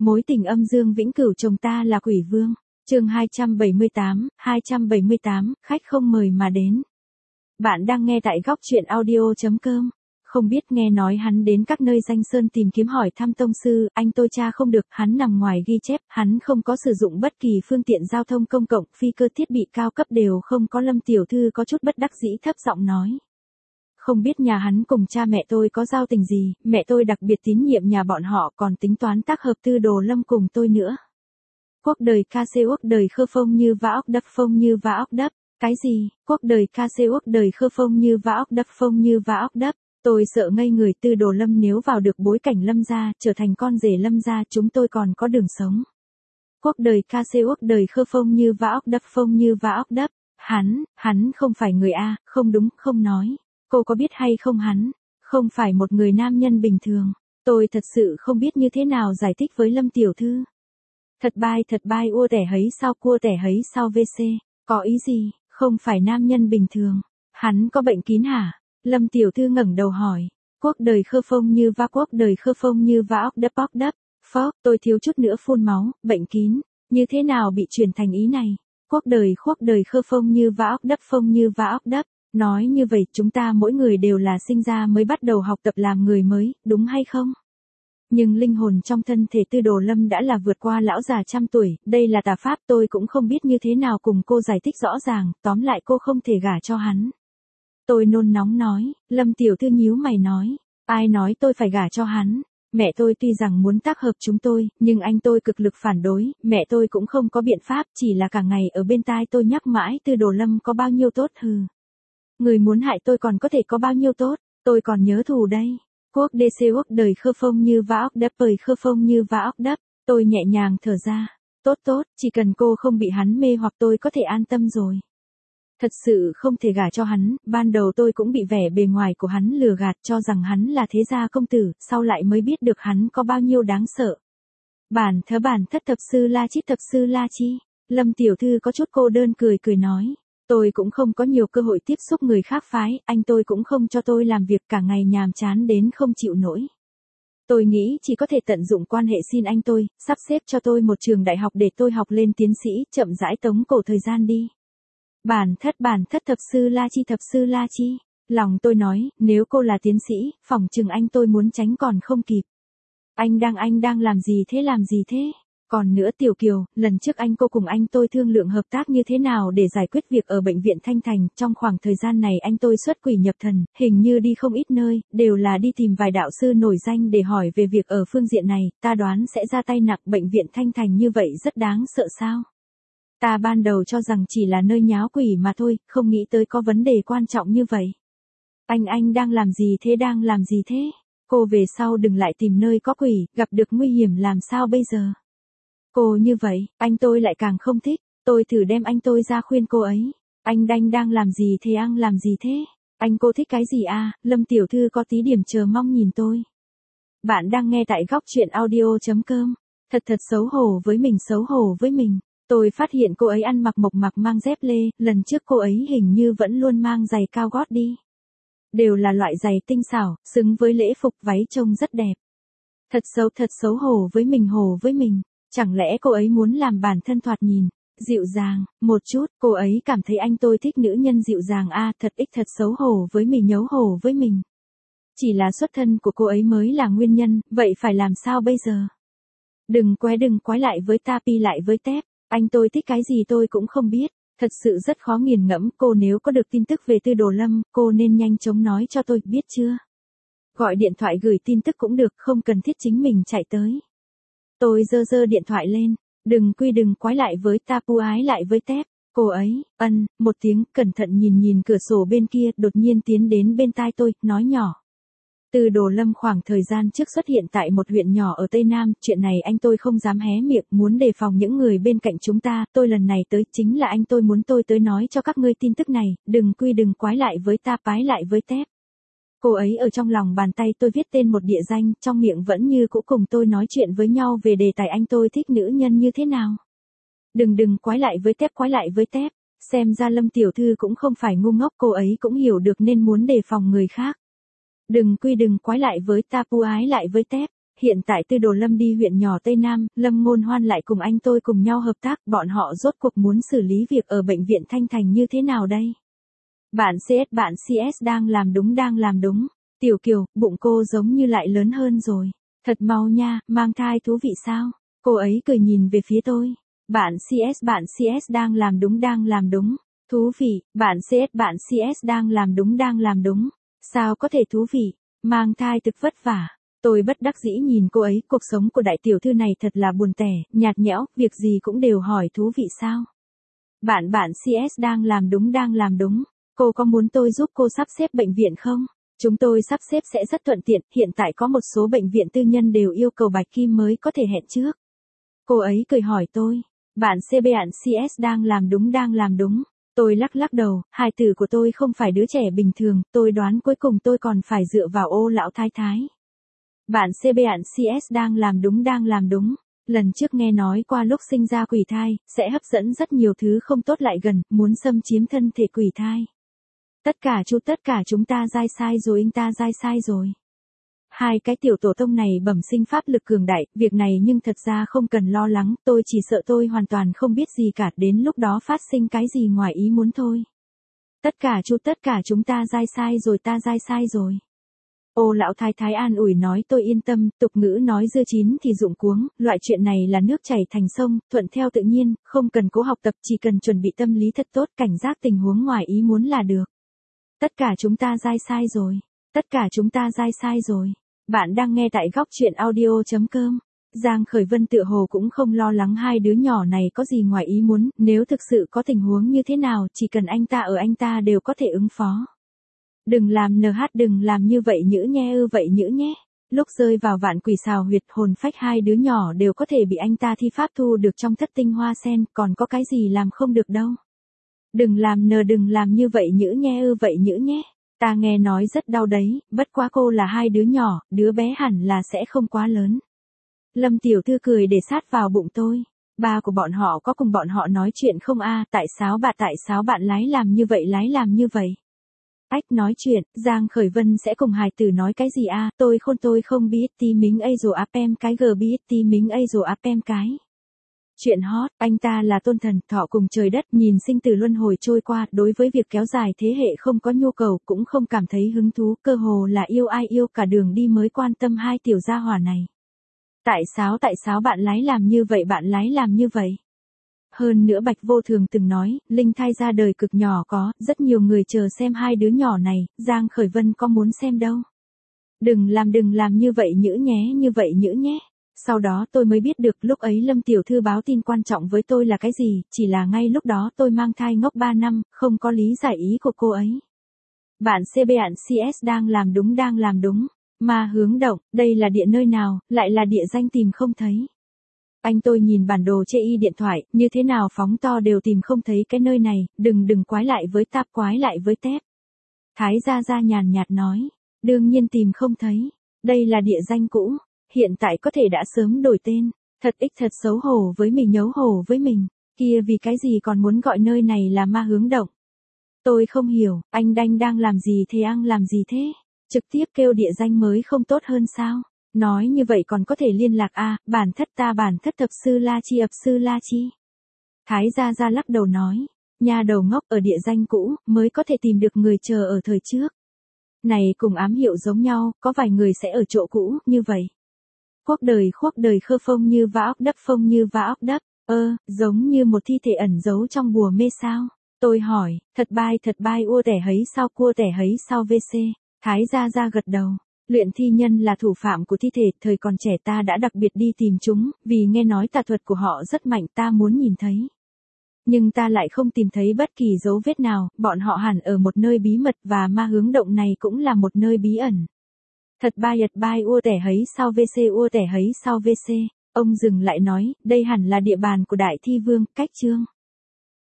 Mối tình âm dương vĩnh cửu chồng ta là quỷ vương. Chương 278, khách không mời mà đến. Bạn đang nghe tại góc truyện audio.com. Không biết nghe nói hắn đến các nơi danh sơn tìm kiếm hỏi thăm tông sư, anh tôi tra không được, hắn nằm ngoài ghi chép, hắn không có sử dụng bất kỳ phương tiện giao thông công cộng, phi cơ thiết bị cao cấp đều không có. Lâm tiểu thư có chút bất đắc dĩ thấp giọng nói. Không biết nhà hắn cùng cha mẹ tôi có giao tình gì, mẹ tôi đặc biệt tín nhiệm nhà bọn họ còn tính toán tác hợp Tư Đồ Lâm cùng tôi nữa. Quốc đời ca xê quốc đời khơ phong như vã óc đắp phong như vã óc đắp. Cái gì? Quốc đời ca xê quốc đời khơ phong như vã óc đắp phong như vã óc đắp. Tôi sợ ngây người. Tư Đồ Lâm nếu vào được bối cảnh Lâm gia, trở thành con rể Lâm gia, chúng tôi còn có đường sống. Quốc đời ca xê quốc đời khơ phong như vã óc đắp phong như vã óc đắp. Hắn không phải người A, không đúng, không nói. Cô có biết hay không, hắn không phải một người nam nhân bình thường. Tôi thật sự không biết như thế nào giải thích với Lâm tiểu thư. Thật bai ua tẻ hấy sao cua tẻ hấy sao VC, có ý gì, không phải nam nhân bình thường. Hắn có bệnh kín hả? Lâm tiểu thư ngẩng đầu hỏi. Quốc đời khơ phong như va quốc đời khơ phong như va óc đắp. Phó, tôi thiếu chút nữa phun máu, bệnh kín, như thế nào bị chuyển thành ý này? Quốc đời khơ phong như va óc đắp. Nói như vậy chúng ta mỗi người đều là sinh ra mới bắt đầu học tập làm người mới, đúng hay không? Nhưng linh hồn trong thân thể Tư Đồ Lâm đã là vượt qua lão già trăm tuổi, đây là tà pháp, tôi cũng không biết như thế nào cùng cô giải thích rõ ràng, tóm lại cô không thể gả cho hắn. Tôi nôn nóng nói. Lâm tiểu thư nhíu mày nói, ai nói tôi phải gả cho hắn? Mẹ tôi tuy rằng muốn tác hợp chúng tôi, nhưng anh tôi cực lực phản đối, mẹ tôi cũng không có biện pháp, chỉ là cả ngày ở bên tai tôi nhắc mãi Tư Đồ Lâm có bao nhiêu tốt hừ. Người muốn hại tôi còn có thể có bao nhiêu tốt, tôi còn nhớ thù đây. Quốc DC quốc đời khơ phong như vã óc đắp đời khơ phong như vã óc đắp. Tôi nhẹ nhàng thở ra. Tốt, chỉ cần cô không bị hắn mê hoặc tôi có thể an tâm rồi. Thật sự không thể gả cho hắn, ban đầu tôi cũng bị vẻ bề ngoài của hắn lừa gạt cho rằng hắn là thế gia công tử, sau lại mới biết được hắn có bao nhiêu đáng sợ. Bản thất thập sư la chi. Lâm tiểu thư có chút cô đơn cười nói. Tôi cũng không có nhiều cơ hội tiếp xúc người khác phái, anh tôi cũng không cho tôi làm việc cả ngày nhàm chán đến không chịu nổi. Tôi nghĩ chỉ có thể tận dụng quan hệ xin anh tôi, sắp xếp cho tôi một trường đại học để tôi học lên tiến sĩ, chậm rãi tống cổ thời gian đi. Bản thất thập sư la chi. Lòng tôi nói, nếu cô là tiến sĩ, phỏng chừng anh tôi muốn tránh còn không kịp. Anh đang làm gì thế? Còn nữa Tiểu Kiều, lần trước cô cùng anh tôi thương lượng hợp tác như thế nào để giải quyết việc ở bệnh viện Thanh Thành, trong khoảng thời gian này anh tôi xuất quỷ nhập thần, hình như đi không ít nơi, đều là đi tìm vài đạo sư nổi danh để hỏi về việc ở phương diện này, ta đoán sẽ ra tay nặng. Bệnh viện Thanh Thành như vậy rất đáng sợ sao? Ta ban đầu cho rằng chỉ là nơi nháo quỷ mà thôi, không nghĩ tới có vấn đề quan trọng như vậy. Anh đang làm gì thế? Cô về sau đừng lại tìm nơi có quỷ, gặp được nguy hiểm làm sao bây giờ? Cô như vậy, anh tôi lại càng không thích, tôi thử đem anh tôi ra khuyên cô ấy. Anh đang làm gì thế? Anh cô thích cái gì à? Lâm tiểu thư có tí điểm chờ mong nhìn tôi. Bạn đang nghe tại góc truyện audio.com. Thật xấu hổ với mình. Tôi phát hiện cô ấy ăn mặc mộc mạc mang dép lê, lần trước cô ấy hình như vẫn luôn mang giày cao gót đi. Đều là loại giày tinh xảo, xứng với lễ phục, váy trông rất đẹp. Thật xấu hổ với mình. Chẳng lẽ cô ấy muốn làm bản thân thoạt nhìn dịu dàng một chút, cô ấy cảm thấy anh tôi thích nữ nhân dịu dàng à, thật xấu hổ với mình, nhấu hổ với mình. Chỉ là xuất thân của cô ấy mới là nguyên nhân, vậy phải làm sao bây giờ? Đừng quái lại với ta, pi lại với tép, anh tôi thích cái gì tôi cũng không biết, thật sự rất khó nghiền ngẫm. Cô nếu có được tin tức về Tư Đồ Lâm, cô nên nhanh chóng nói cho tôi, biết chưa? Gọi điện thoại gửi tin tức cũng được, không cần thiết chính mình chạy tới. Tôi giơ điện thoại lên, đừng quái lại với ta, pu ái lại với tép. Cô ấy, một tiếng, cẩn thận nhìn cửa sổ bên kia, đột nhiên tiến đến bên tai tôi, nói nhỏ. Tư Đồ Lâm khoảng thời gian trước xuất hiện tại một huyện nhỏ ở Tây Nam, chuyện này anh tôi không dám hé miệng, muốn đề phòng những người bên cạnh chúng ta, tôi lần này tới chính là anh tôi muốn tôi tới nói cho các ngươi tin tức này, đừng quái lại với ta, pái lại với tép. Cô ấy ở trong lòng bàn tay tôi viết tên một địa danh, trong miệng vẫn như cũ cùng tôi nói chuyện với nhau về đề tài anh tôi thích nữ nhân như thế nào. Đừng quái lại với tép, xem ra Lâm tiểu thư cũng không phải ngu ngốc, cô ấy cũng hiểu được nên muốn đề phòng người khác. Đừng quái lại với ta, pu ái lại với tép, Hiện tại Tư Đồ Lâm đi huyện nhỏ Tây Nam, Lâm Ngôn Hoan lại cùng anh tôi cùng nhau hợp tác, bọn họ rốt cuộc muốn xử lý việc ở bệnh viện Thanh Thành như thế nào đây? Bạn CS đang làm đúng. Tiểu Kiều, bụng cô giống như lại lớn hơn rồi. Thật mau nha, mang thai thú vị sao? Cô ấy cười nhìn về phía tôi. Bạn CS đang làm đúng. Thú vị, bạn CS đang làm đúng. Sao có thể thú vị, mang thai thực vất vả. Tôi bất đắc dĩ nhìn cô ấy, cuộc sống của đại tiểu thư này thật là buồn tẻ, nhạt nhẽo, việc gì cũng đều hỏi thú vị sao. Bạn CS đang làm đúng. Cô có muốn tôi giúp cô sắp xếp bệnh viện không? Chúng tôi sắp xếp sẽ rất thuận tiện, hiện tại có một số bệnh viện tư nhân đều yêu cầu bạch kim mới có thể hẹn trước. Cô ấy cười hỏi tôi, bạn CS đang làm đúng. Tôi lắc đầu, hài tử của tôi không phải đứa trẻ bình thường, tôi đoán cuối cùng tôi còn phải dựa vào Ô lão thái thái. Bạn CS đang làm đúng. Lần trước nghe nói qua lúc sinh ra quỷ thai, sẽ hấp dẫn rất nhiều thứ không tốt lại gần, muốn xâm chiếm thân thể quỷ thai. Tất cả chúng ta dai sai rồi, anh ta dai sai rồi. Hai cái tiểu tổ tông này bẩm sinh pháp lực cường đại, việc này nhưng thật ra không cần lo lắng, tôi chỉ sợ tôi hoàn toàn không biết gì cả, đến lúc đó phát sinh cái gì ngoài ý muốn thôi. Tất cả chúng ta dai sai rồi, ta dai sai rồi. Ô lão thái thái an ủi nói tôi yên tâm, tục ngữ nói dưa chín thì rụng cuống, loại chuyện này là nước chảy thành sông, thuận theo tự nhiên, không cần cố học tập, chỉ cần chuẩn bị tâm lý thật tốt, cảnh giác tình huống ngoài ý muốn là được. Tất cả chúng ta dai sai rồi. Tất cả chúng ta dai sai rồi. Bạn đang nghe tại góc chuyện audio.com. Giang Khởi Vân tựa hồ cũng không lo lắng hai đứa nhỏ này có gì ngoài ý muốn, nếu thực sự có tình huống như thế nào, chỉ cần anh ta ở anh ta đều có thể ứng phó. Đừng làm đừng làm như vậy nhỡ nhé. Lúc rơi vào vạn quỷ xào huyệt hồn phách hai đứa nhỏ đều có thể bị anh ta thi pháp thu được trong thất tinh hoa sen, còn có cái gì làm không được đâu. Đừng làm như vậy nhỡ nhé. Ta nghe nói rất đau đấy, bất quá cô là hai đứa nhỏ, đứa bé hẳn là sẽ không quá lớn. Lâm tiểu thư cười để sát vào bụng tôi. Ba của bọn họ có cùng bọn họ nói chuyện không a? Tại sao bạn lái làm như vậy? Ách nói chuyện, Giang Khởi Vân sẽ cùng hài tử nói cái gì a? Tôi không biết tí mính ấy rồi áp em cái gờ biết tí mính ấy rồi áp em cái. Chuyện hot, anh ta là tôn thần, thọ cùng trời đất, nhìn sinh tử luân hồi trôi qua, đối với việc kéo dài thế hệ không có nhu cầu, cũng không cảm thấy hứng thú, cơ hồ là yêu ai yêu cả đường đi mới quan tâm hai tiểu gia hỏa này. Tại sao bạn lái làm như vậy? Hơn nữa Bạch Vô Thường từng nói, linh thai ra đời cực nhỏ có, rất nhiều người chờ xem hai đứa nhỏ này, Giang Khởi Vân có muốn xem đâu. Đừng làm như vậy nhỡ nhé. Sau đó tôi mới biết được lúc ấy Lâm tiểu thư báo tin quan trọng với tôi là cái gì, chỉ là ngay lúc đó tôi mang thai ngốc 3 năm, không có lý giải ý của cô ấy. Bạn CS đang làm đúng. Mà hướng động, đây là địa nơi nào, lại là địa danh tìm không thấy. Anh tôi nhìn bản đồ chê y điện thoại, như thế nào phóng to đều tìm không thấy cái nơi này, đừng quái lại với tạp quái lại với tép. Thái Gia nhàn nhạt nói, đương nhiên tìm không thấy, đây là địa danh cũ, hiện tại có thể đã sớm đổi tên, thật xấu hổ với mình, nhấu hổ với mình, kia vì cái gì còn muốn gọi nơi này là ma hướng động. Tôi không hiểu, anh đang làm gì thế? Trực tiếp kêu địa danh mới không tốt hơn sao? Nói như vậy còn có thể liên lạc bản thất thập sư La Chi. Thái Gia lắc đầu nói, nhà đầu ngốc ở địa danh cũ, mới có thể tìm được người chờ ở thời trước. Này cùng ám hiệu giống nhau, có vài người sẽ ở chỗ cũ, như vậy. Khuốc đời khơ phông như vã óc đắp, giống như một thi thể ẩn giấu trong bùa mê sao. Tôi hỏi, thật bai ua tẻ hấy sao cua tẻ hấy sao VC. Thái Gia gật đầu. Luyện thi nhân là thủ phạm của thi thể, thời còn trẻ ta đã đặc biệt đi tìm chúng, vì nghe nói tà thuật của họ rất mạnh, ta muốn nhìn thấy. Nhưng ta lại không tìm thấy bất kỳ dấu vết nào, bọn họ hẳn ở một nơi bí mật và ma hướng động này cũng là một nơi bí ẩn. Thật bai ua tẻ hấy sao VC. Ông dừng lại nói, đây hẳn là địa bàn của Đại Thi Vương, cách Trương.